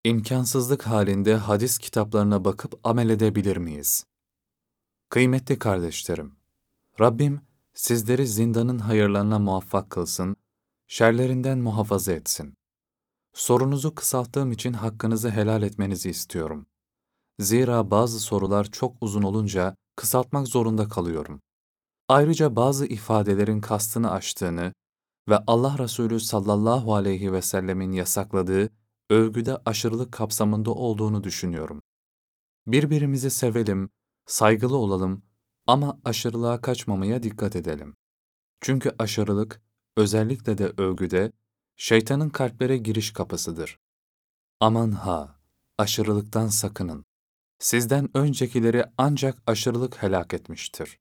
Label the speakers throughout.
Speaker 1: İmkansızlık halinde hadis kitaplarına bakıp amel edebilir miyiz? Kıymetli kardeşlerim, Rabbim sizleri zindanın hayırlarına muvaffak kılsın, şerlerinden muhafaza etsin. Sorunuzu kısalttığım için hakkınızı helal etmenizi istiyorum. Zira bazı sorular çok uzun olunca kısaltmak zorunda kalıyorum. Ayrıca bazı ifadelerin kastını aştığını ve Allah Resulü sallallahu aleyhi ve sellemin yasakladığı övgüde aşırılık kapsamında olduğunu düşünüyorum. Birbirimizi sevelim, saygılı olalım ama aşırılığa kaçmamaya dikkat edelim. Çünkü aşırılık, özellikle de övgüde, şeytanın kalplere giriş kapısıdır. Aman ha! Aşırılıktan sakının. Sizden öncekileri ancak aşırılık helak etmiştir.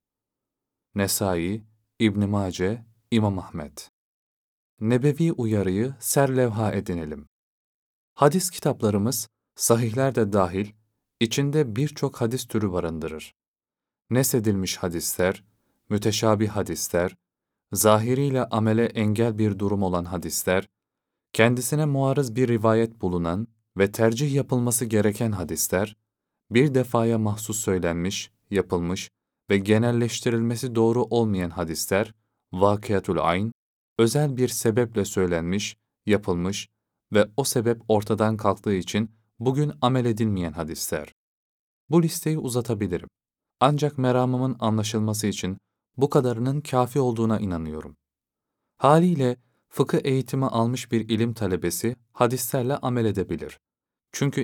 Speaker 1: Nesai, İbn Mace, İmam Ahmed. Nebevi uyarıyı serlevha edinelim. Hadis kitaplarımız, sahihler de dahil, içinde birçok hadis türü barındırır. Nesedilmiş hadisler, müteşabih hadisler, zahiriyle amele engel bir durum olan hadisler, kendisine muarız bir rivayet bulunan ve tercih yapılması gereken hadisler, bir defaya mahsus söylenmiş, yapılmış ve genelleştirilmesi doğru olmayan hadisler, vakıatul ayn, özel bir sebeple söylenmiş, yapılmış ve o sebep ortadan kalktığı için bugün amel edilmeyen hadisler. Bu listeyi uzatabilirim. Ancak meramımın anlaşılması için bu kadarının kafi olduğuna inanıyorum. Haliyle fıkıh eğitimi almış bir ilim talebesi hadislerle amel edebilir. Çünkü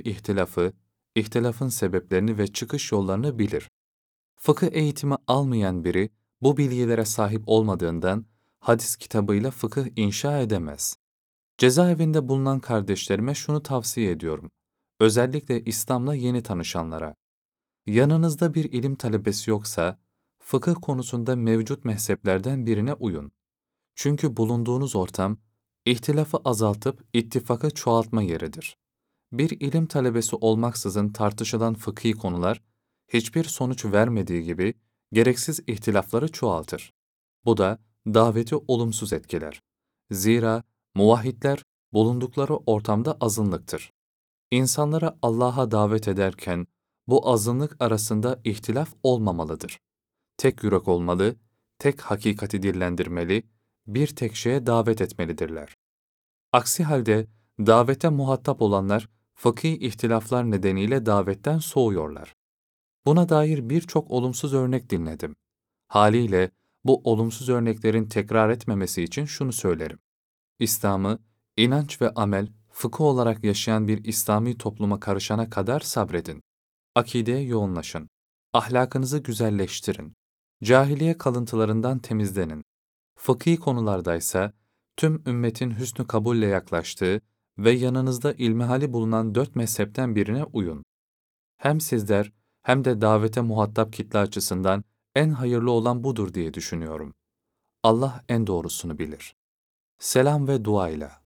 Speaker 1: ihtilafın sebeplerini ve çıkış yollarını bilir. Fıkıh eğitimi almayan biri bu bilgilere sahip olmadığından hadis kitabıyla fıkıh inşa edemez. Cezaevinde bulunan kardeşlerime şunu tavsiye ediyorum. Özellikle İslam'la yeni tanışanlara. Yanınızda bir ilim talebesi yoksa, fıkıh konusunda mevcut mezheplerden birine uyun. Çünkü bulunduğunuz ortam, ihtilafı azaltıp ittifakı çoğaltma yeridir. Bir ilim talebesi olmaksızın tartışılan fıkhi konular, hiçbir sonuç vermediği gibi gereksiz ihtilafları çoğaltır. Bu da daveti olumsuz etkiler. Zira muvahhidler bulundukları ortamda azınlıktır. İnsanlara Allah'a davet ederken bu azınlık arasında ihtilaf olmamalıdır. Tek yürek olmalı, tek hakikati dillendirmeli, bir tek şeye davet etmelidirler. Aksi halde davete muhatap olanlar fıkhi ihtilaflar nedeniyle davetten soğuyorlar. Buna dair birçok olumsuz örnek dinledim. Haliyle bu olumsuz örneklerin tekrar etmemesi için şunu söylerim. İslam'ı, inanç ve amel, fıkıh olarak yaşayan bir İslami topluma karışana kadar sabredin. Akideye yoğunlaşın. Ahlakınızı güzelleştirin. Cahiliye kalıntılarından temizlenin. Fıkhi konulardaysa, tüm ümmetin hüsnü kabulle yaklaştığı ve yanınızda ilmihali bulunan 4 mezhepten birine uyun. Hem sizler hem de davete muhatap kitle açısından en hayırlı olan budur diye düşünüyorum. Allah en doğrusunu bilir. Selam ve duayla.